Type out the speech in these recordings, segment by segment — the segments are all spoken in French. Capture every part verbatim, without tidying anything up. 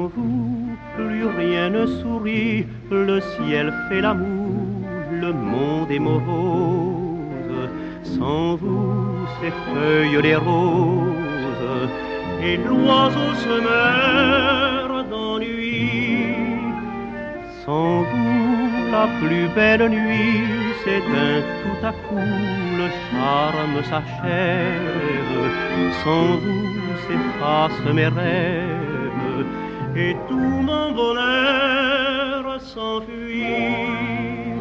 vous, plus rien ne sourit, le ciel fait l'amour, le monde est morose. Sans vous, ces feuilles les roses, et l'oiseau se meurt d'ennui. Sans vous, la plus belle nuit s'éteint tout à coup, le charme s'achève. Sans vous, s'effacent mes rêves, et tout mon bonheur s'enfuit.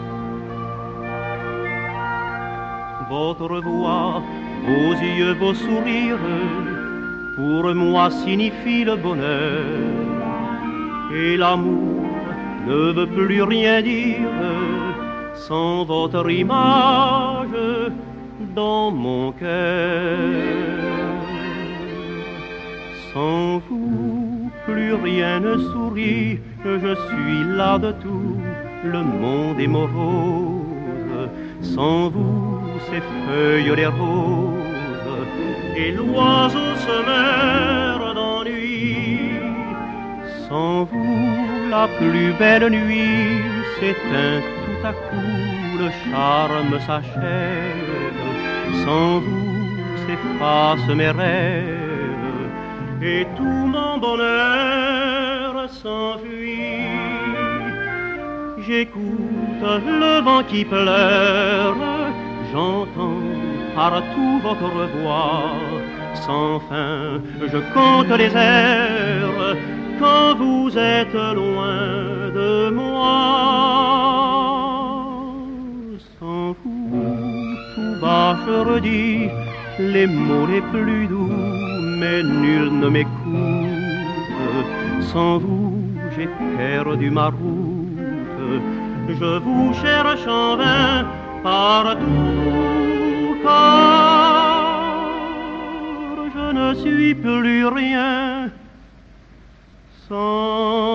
Votre voix, vos yeux, vos sourires, pour moi signifie le bonheur. Et l'amour ne veut plus rien dire sans votre image dans mon cœur. Sans vous, plus rien ne sourit, je suis là de tout, le monde est morose. Sans vous, ces feuilles les roses, et l'oiseau se meurt d'ennui. Sans vous, la plus belle nuit s'éteint tout à coup, le charme s'achève. Sans vous, s'effacent mes rêves, et tout mon bonheur s'enfuit. J'écoute le vent qui pleure, j'entends partout votre voix. Sans fin, je compte les heures quand vous êtes loin de moi. Sans vous, tout bas je redis les mots les plus doux, mais nul ne m'écoute. Sans vous, j'ai perdu ma route, je vous cherche en vain partout, car je ne suis plus rien sans